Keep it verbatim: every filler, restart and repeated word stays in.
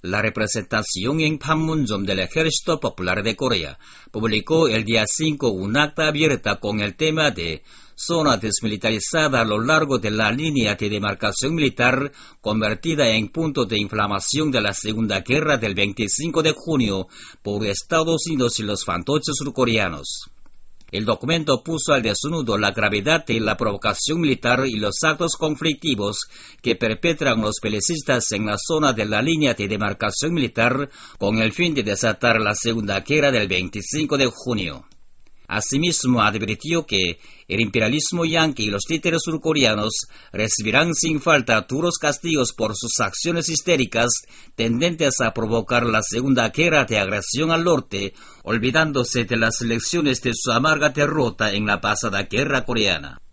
La representación en Panmunjom del Ejército Popular de Corea publicó el día cinco un acta abierta con el tema de zona desmilitarizada a lo largo de la línea de demarcación militar convertida en punto de inflamación de la Segunda Guerra del veinticinco de junio por Estados Unidos y los fantoches surcoreanos. El documento puso al desnudo la gravedad de la provocación militar y los actos conflictivos que perpetran los belicistas en la zona de la línea de demarcación militar con el fin de desatar la Segunda Guerra del veinticinco de junio. Asimismo, advirtió que el imperialismo yanqui y los títeres surcoreanos recibirán sin falta duros castigos por sus acciones histéricas tendentes a provocar la segunda guerra de agresión al norte, olvidándose de las lecciones de su amarga derrota en la pasada guerra coreana.